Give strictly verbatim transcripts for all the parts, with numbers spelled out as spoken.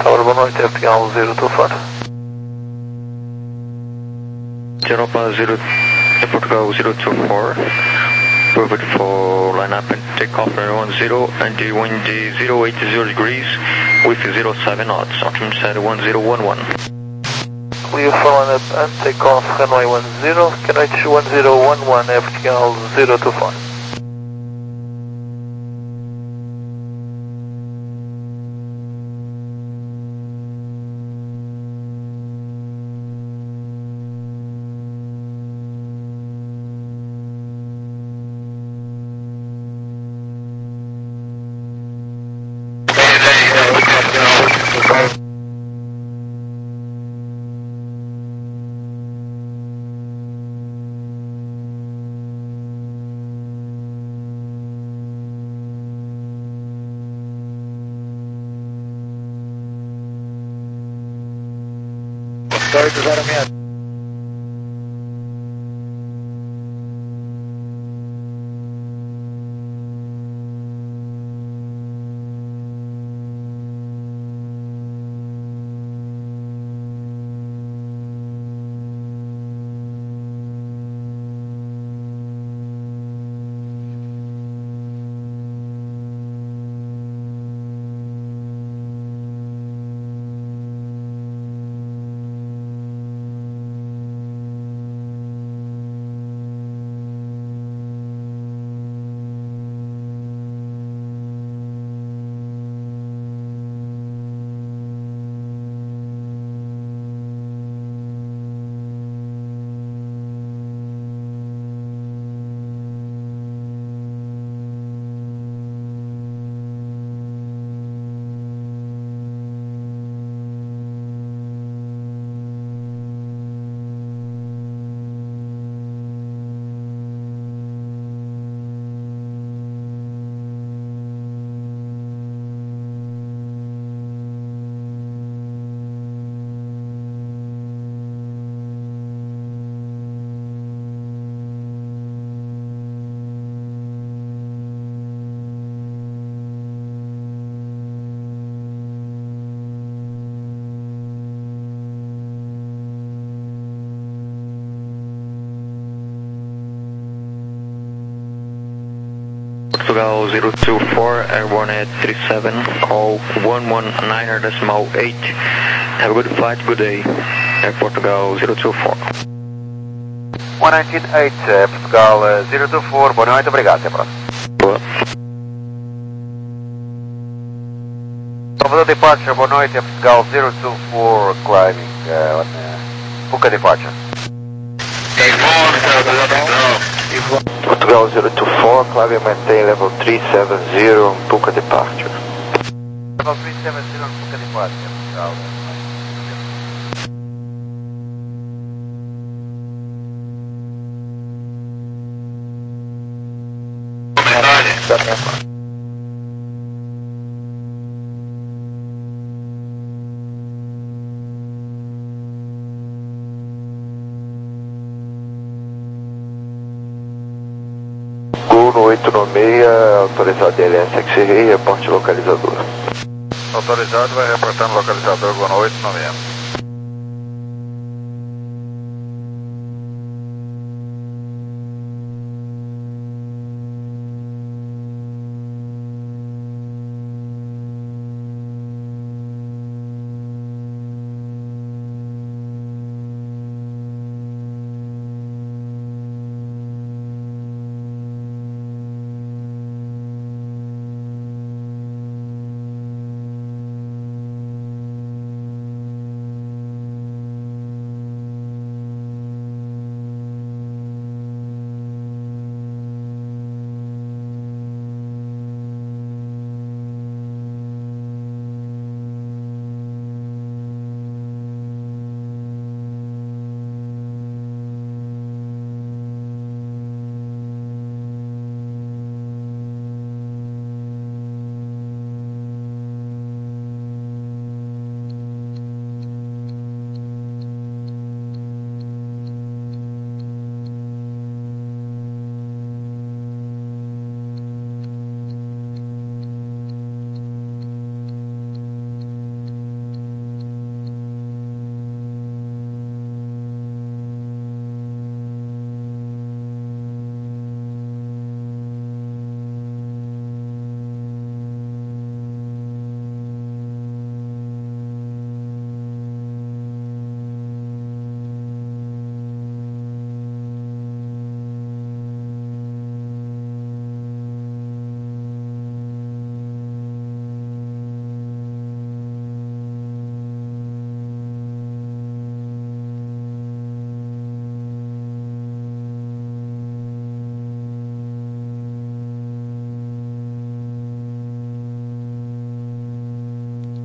Tower, boa noite, F T G A zero two four. Europa zero, Portugal zero two four, perfect for line up and take off one zero and the wind zero eight zero degrees with zero seven knots, option set one zero one one. Clear for line up and take off runway one zero, can reach one zero one one, F T G A zero two four. oito zero seis. Portugal zero two four, airborne at three seven, call one one nine decimal eight. Have a good flight, good day. Air Portugal zero two four. one nine eight, Portugal zero two four, boa noite, obrigado, até a próxima. Boa. Salvador departure, boa noite, Portugal zero two four, climbing uh, on uh, Puca departure. Portugal zero two four, climb and maintain level three seven zero, Puca departure. Level three seven zero, Puca departure, Portugal. Gol oito nove seis, autorizado D L S X R, reporte localizador. Autorizado, vai reportar no localizador Gol oito nove seis.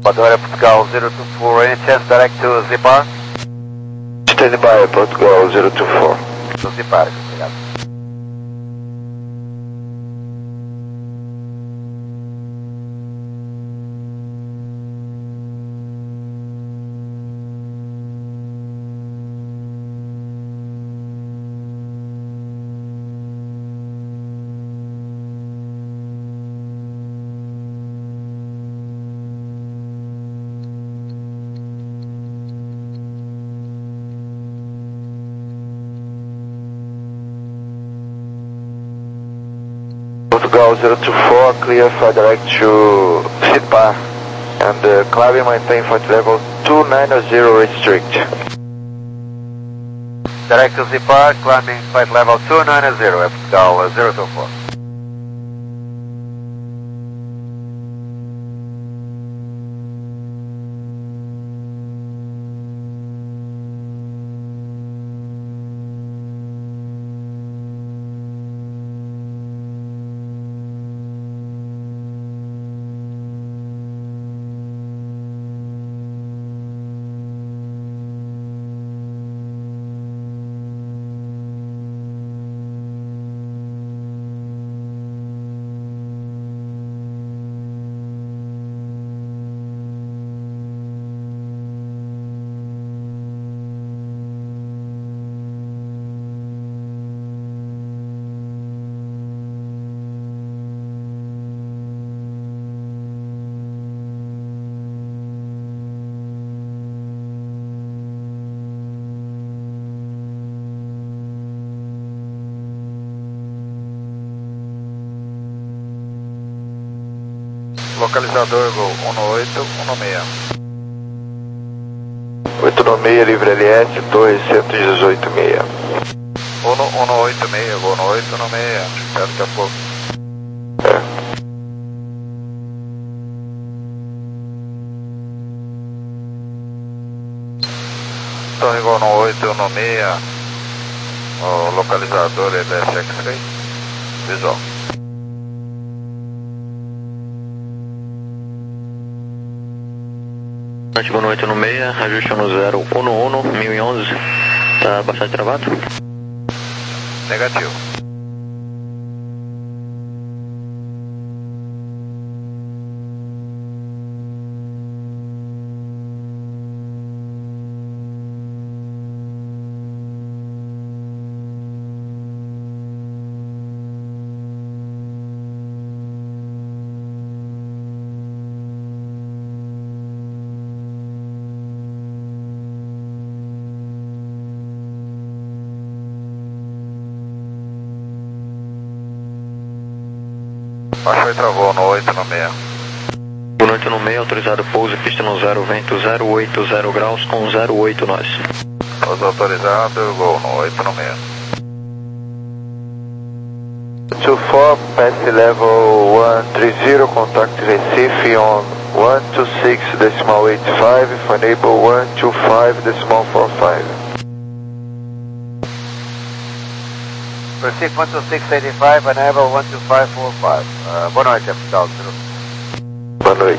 Padora Portugal zero two four, any chance direct to Zipar? Stand by, Portugal zero two four. To Zipar, obrigado. Portugal zero two four, clear for direct to Zipar, and uh, climbing maintain flight level two nine zero restrict. Direct to Zipar, climbing flight level two nine zero, Portugal zero two four. Localizador Gol um oito um seis. oito nove seis, livre L S, Torre cento e dezoito seis. um um oito seis, Gol um oito um seis, espero daqui a pouco. É. Torre Gol um oito um seis, o localizador é D S X-Ray, visual. Boa noite no meia, ajuste no zero um um, mil e onze, tá bastante travado? Negativo. Baixou e travou no oito no seis. Boa noite no meio, autorizado pouso, pista no zero, vento zero oito zero graus com zero oito nós. Pouso autorizado, Gol no oito no seis. two four, pass level one three zero, contact Recife on one two six decimal eight five, for enable one two five decimal four five. Recife one two six eight five, enable one two five four five. Uh, boa noite, Portugal. Boa noite.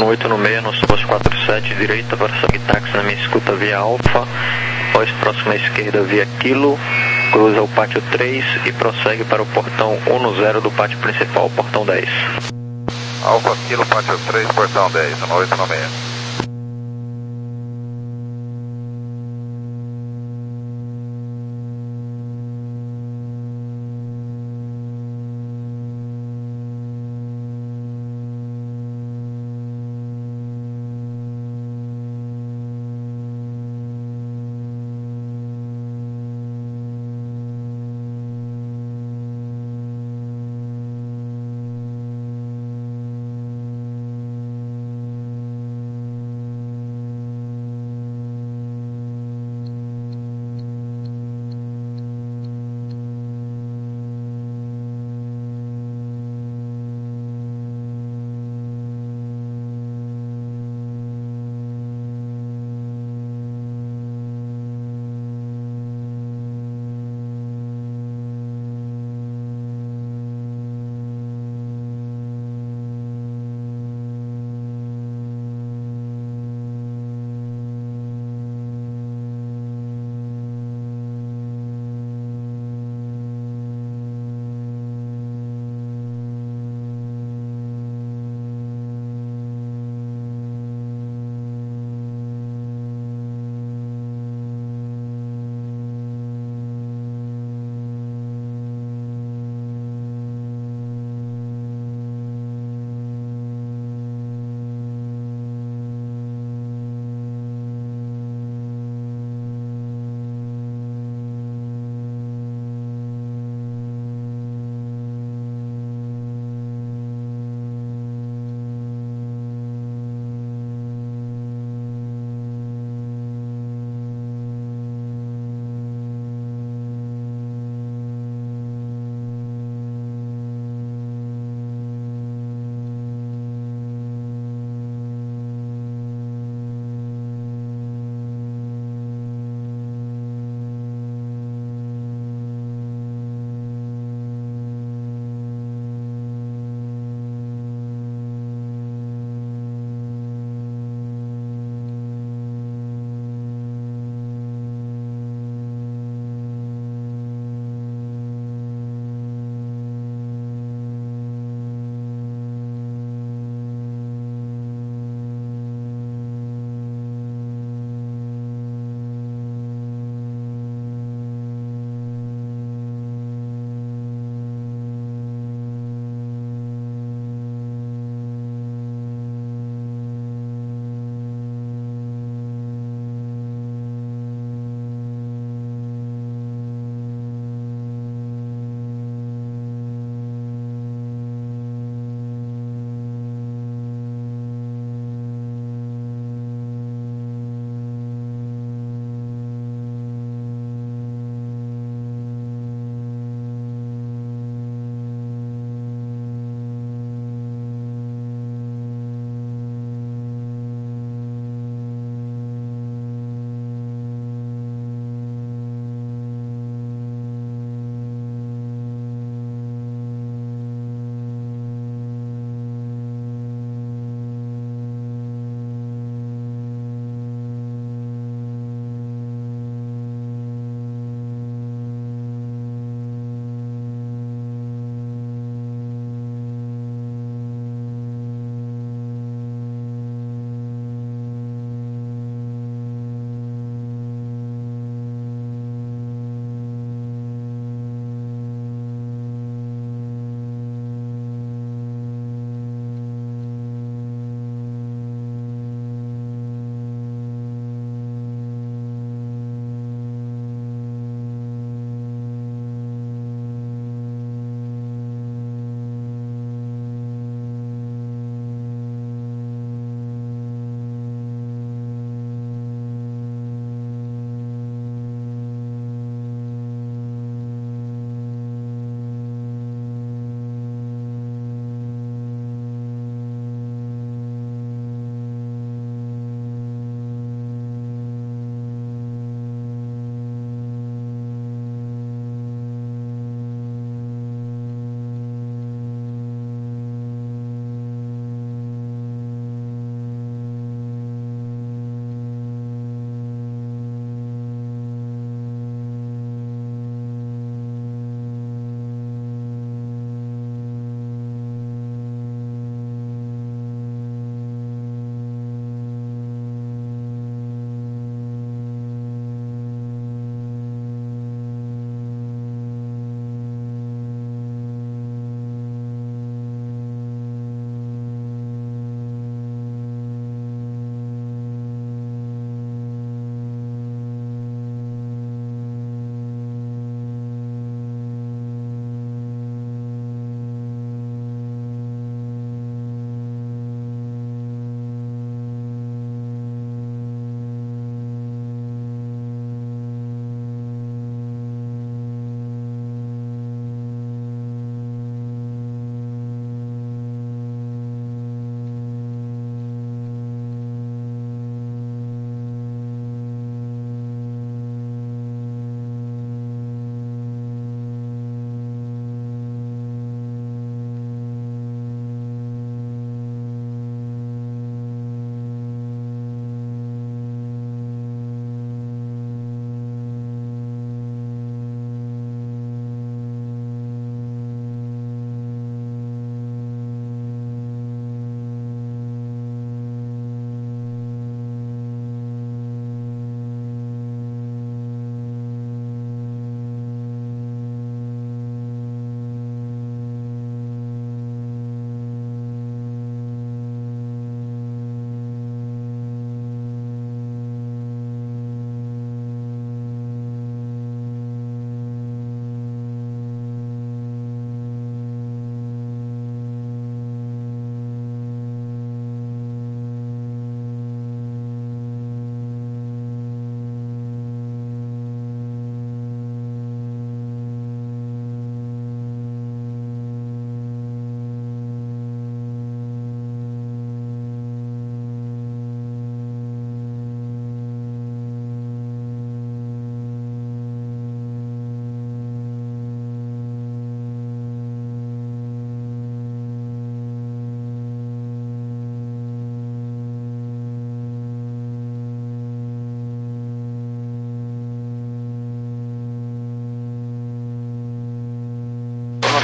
no oito no seis, no posto quatro sete, direita para seguir táxi na minha escuta via Alfa, após próxima esquerda via Kilo, cruza o pátio três e prossegue para o portão um no zero do pátio principal, portão dez. Alfa Kilo, pátio três, portão dez, no oito no seis.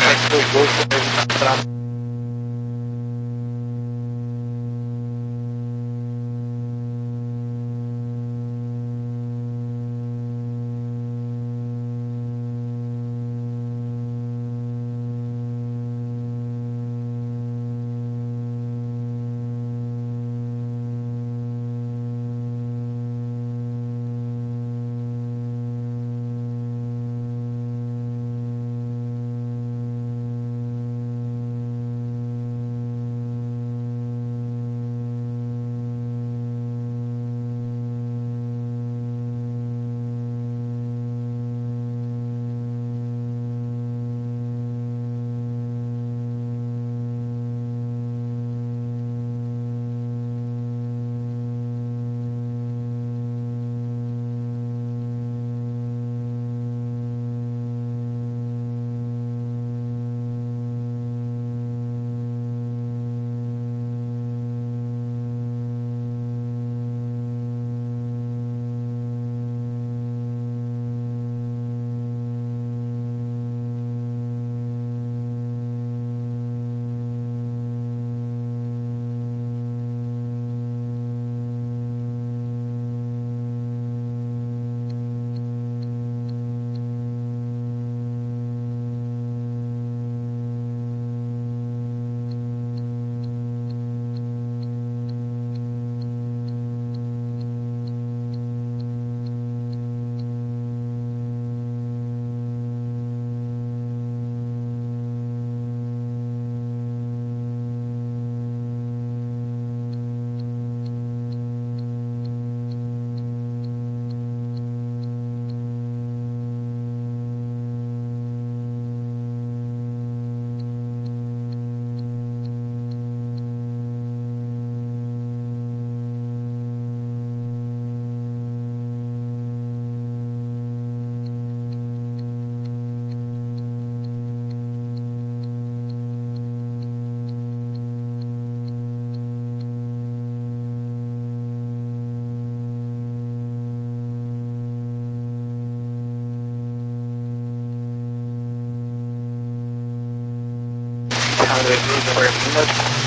frente dos dois, para evitar entrada. one hundred meters,